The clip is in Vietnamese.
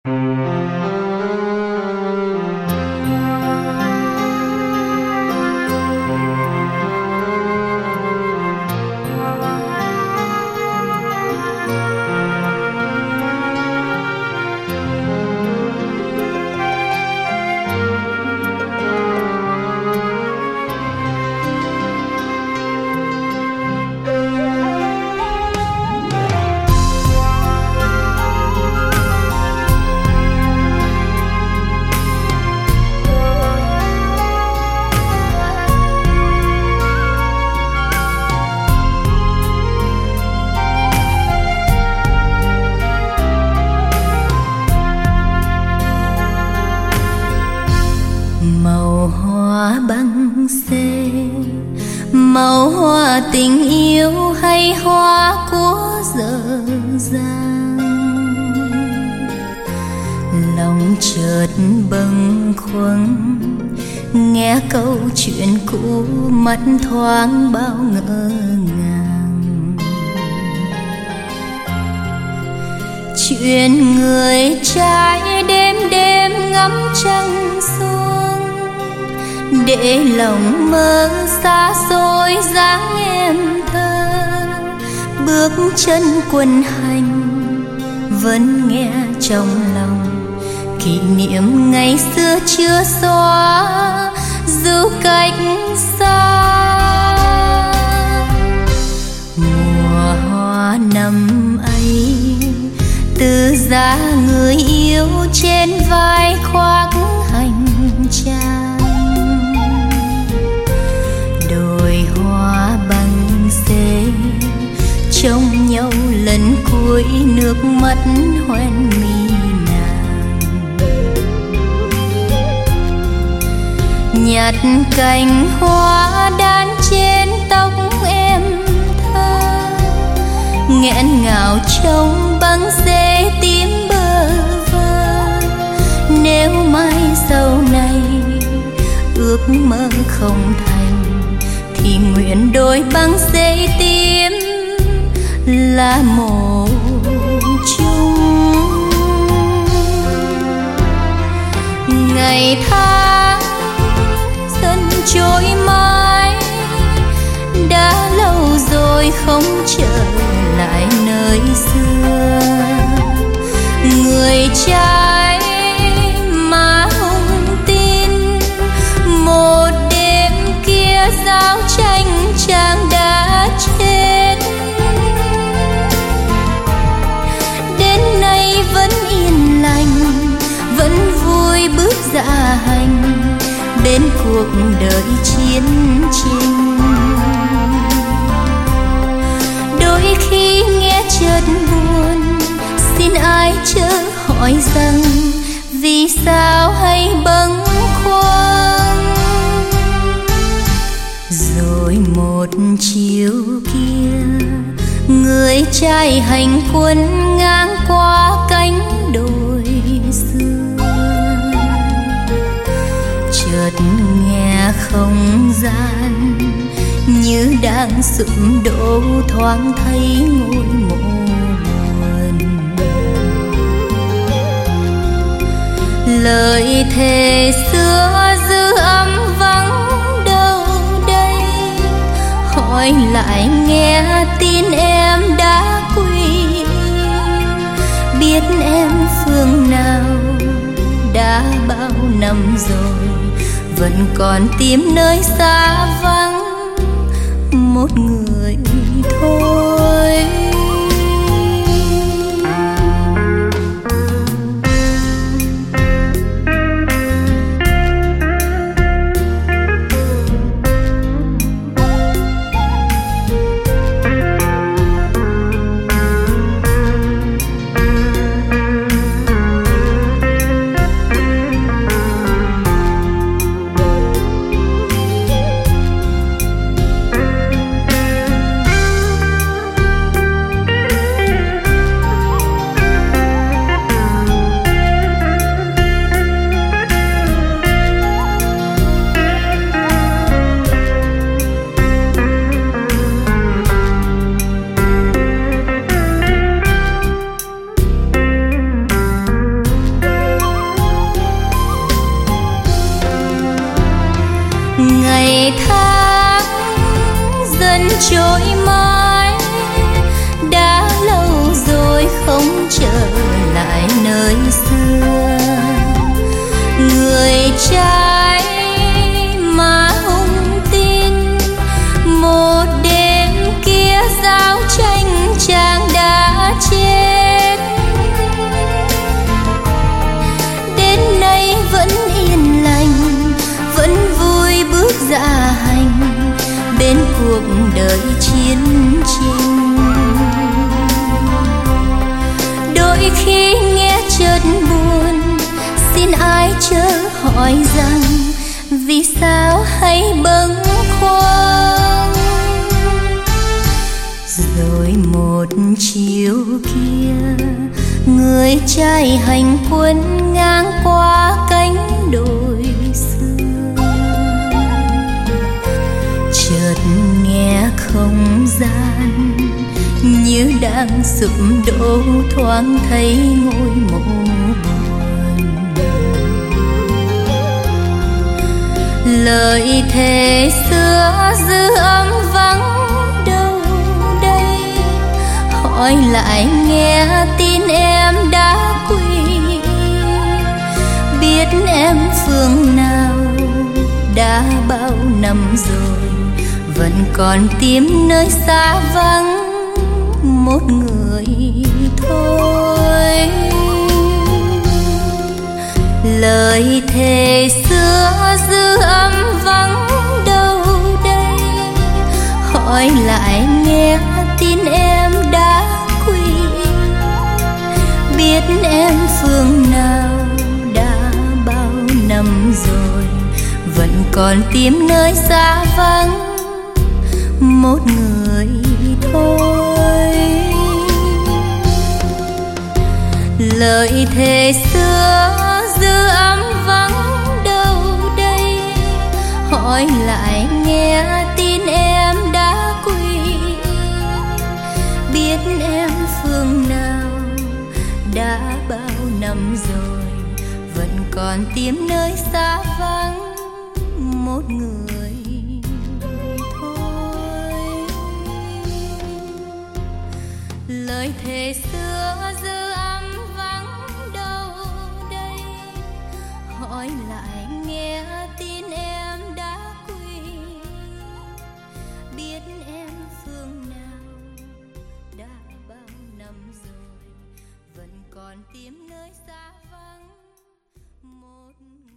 Màu hoa băng xê, màu hoa tình yêu hay hoa của dở dang. Lòng chợt bâng khuâng nghe câu chuyện cũ, mắt thoáng bao ngỡ ngàng. Chuyện người trai đêm đêm ngắm trăng xuống, để lòng mơ xa xôi dáng em thơ. Bước chân quân hành vẫn nghe trong lòng, kỷ niệm ngày xưa chưa xóa dù cách xa. Mùa hoa năm ấy từ giá người yêu trên vai khoác hành trang. Đồi hoa băng xê trông nhau lần cuối, nước mắt hoen mi nàng. Nhặt cành hoa đan trên tóc em thơ, nghẹn ngào trong băng xê tím bơ vơ. Nếu mai sau này ước mơ không thành, thì nguyện đôi băng xê tím là một chung. Ngày tháng dần trôi mãi, đã lâu rồi không trở lại nơi xưa. Người trai mà hùng tin, một đêm kia giao tranh chàng đã chết. Đến nay vẫn yên lành, vẫn vui bước dạ hành bên cuộc đời chiến tranh. Đôi khi nghe chợt buồn, xin ai chớ hỏi rằng vì sao hay bâng khuâng. Rồi một chiều kia, người trai hành quân ngang qua cánh đồi xưa. Chợt nghe không gian như đang sụp đổ, thoáng thấy ngôi mộ buồn. Lời thề xưa dư âm vắng đâu đây, hỏi lại nghe tin em đã quy. Biết em phương nào đã bao năm rồi, vẫn còn tìm nơi xa vắng một người thôi. trôi mãi, đã lâu rồi không trở lại nơi xưa. Người trai mà hùng tin, một đêm kia giao tranh chàng đã chết. Đến nay vẫn yên lành, vẫn vui bước dạ hành bên cuộc đời chiến tranh. Đôi khi nghe chợt buồn, xin ai chớ hỏi rằng vì sao hay bâng khuâng. Rồi một chiều kia, người trai hành quân ngang qua cánh đồi xưa. Chợt nghe không gian như đang sụp đổ, thoáng thấy ngôi mộ buồn. Lời thề xưa dư âm vắng đâu đây, hỏi lại nghe tin em đã quỳ. Biết em phương nào đã bao năm rồi, vẫn còn tìm nơi xa vắng một người thôi. Lời thề xưa dư âm vắng đâu đây, hỏi lại nghe tin em đã quỳ. Biết em phương nào đã bao năm rồi, vẫn còn tìm nơi xa vắng một người thôi. Lời thề xưa dư âm vắng đâu đây, hỏi lại nghe tin em đã quỳ. Biết em phương nào đã bao năm rồi, vẫn còn tìm nơi xa vắng một người thôi. Lời thề xưa dư âm vắng đâu đây, hỏi lại nghe tin em đã quỳ. Biết em phương nào đã bao năm rồi, vẫn còn tìm nơi xa vắng một